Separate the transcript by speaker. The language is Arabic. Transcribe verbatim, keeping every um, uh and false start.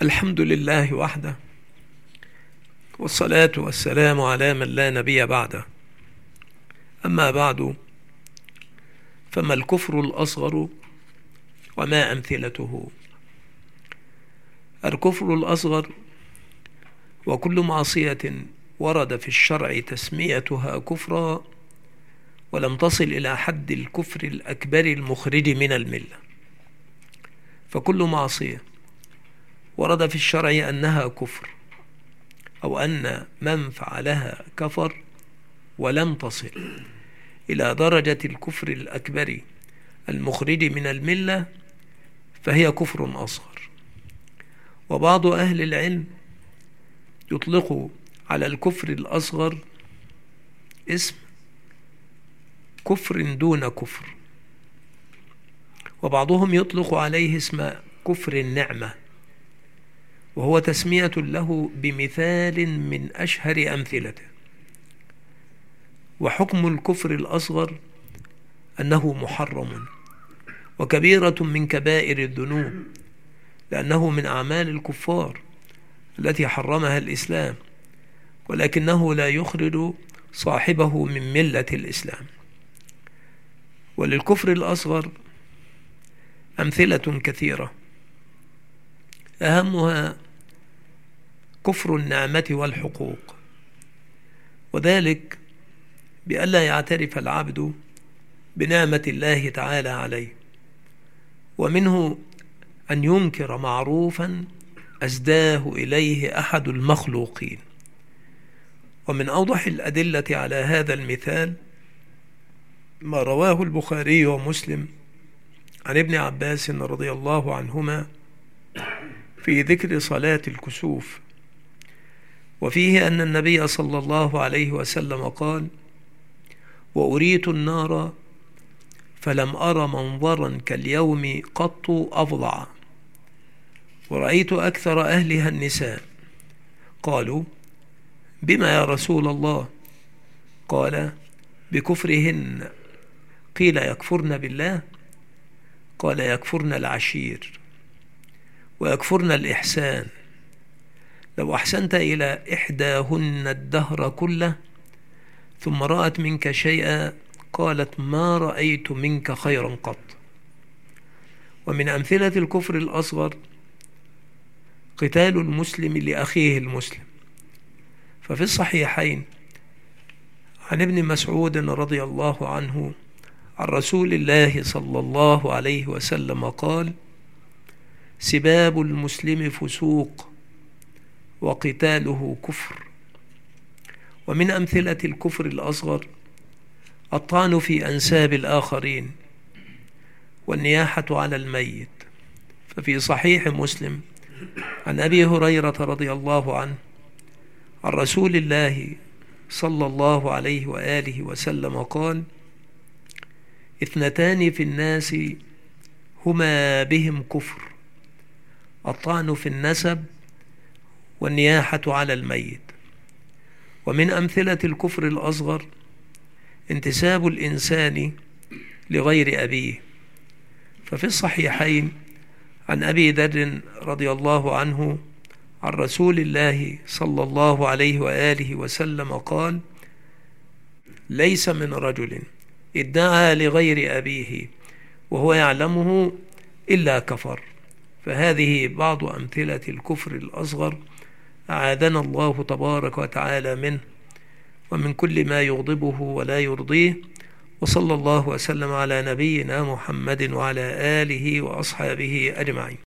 Speaker 1: الحمد لله وحده، والصلاة والسلام على من لا نبي بعده. أما بعد، فما الكفر الأصغر وما أمثلته؟ الكفر الأصغر وكل معصية ورد في الشرع تسميتها كفرا ولم تصل إلى حد الكفر الأكبر المخرج من الملة. فكل معصية ورد في الشرع أنها كفر أو أن من فعلها كفر ولم تصل إلى درجة الكفر الأكبر المخرج من الملة فهي كفر أصغر. وبعض أهل العلم يطلق على الكفر الأصغر اسم كفر دون كفر، وبعضهم يطلق عليه اسم كفر النعمة، وهو تسمية له بمثال من أشهر أمثلته. وحكم الكفر الأصغر أنه محرم وكبيرة من كبائر الذنوب، لأنه من أعمال الكفار التي حرمها الإسلام، ولكنه لا يخرج صاحبه من ملة الإسلام. وللكفر الأصغر أمثلة كثيرة، أهمها كفر النعمة والحقوق، وذلك بألا يعترف العبد بنعمة الله تعالى عليه، ومنه أن ينكر معروفا أسداه إليه أحد المخلوقين. ومن أوضح الأدلة على هذا المثال ما رواه البخاري ومسلم عن ابن عباس رضي الله عنهما في ذكر صلاة الكسوف، وفيه أن النبي صلى الله عليه وسلم قال: وأريت النار فلم أر منظرا كاليوم قط أفظع، ورأيت أكثر أهلها النساء. قالوا: بما يا رسول الله؟ قال: بكفرهن. قيل: يكفرن بالله؟ قال: يكفرن العشير ويكفرن الإحسان. لو أحسنت إلى إحداهن الدهر كله ثم رأت منك شيئا قالت: ما رأيت منك خيرا قط. ومن أمثلة الكفر الأصغر قتال المسلم لأخيه المسلم، ففي الصحيحين عن ابن مسعود رضي الله عنه عن رسول الله صلى الله عليه وسلم قال: سباب المسلم فسوق وقتاله كفر. ومن أمثلة الكفر الأصغر الطعن في أنساب الآخرين والنياحة على الميت، ففي صحيح مسلم عن أبي هريرة رضي الله عنه عن رسول الله صلى الله عليه وآله وسلم قال: اثنتان في الناس هما بهم كفر، الطعن في النسب والنياحة على الميت. ومن أمثلة الكفر الأصغر انتساب الإنسان لغير أبيه، ففي الصحيحين عن أبي ذر رضي الله عنه عن رسول الله صلى الله عليه وآله وسلم قال: ليس من رجل ادعى لغير أبيه وهو يعلمه إلا كفر. فهذه بعض أمثلة الكفر الأصغر، أعاذنا الله تبارك وتعالى منه ومن كل ما يغضبه ولا يرضيه. وصلى الله وسلم على نبينا محمد وعلى آله وأصحابه أجمعين.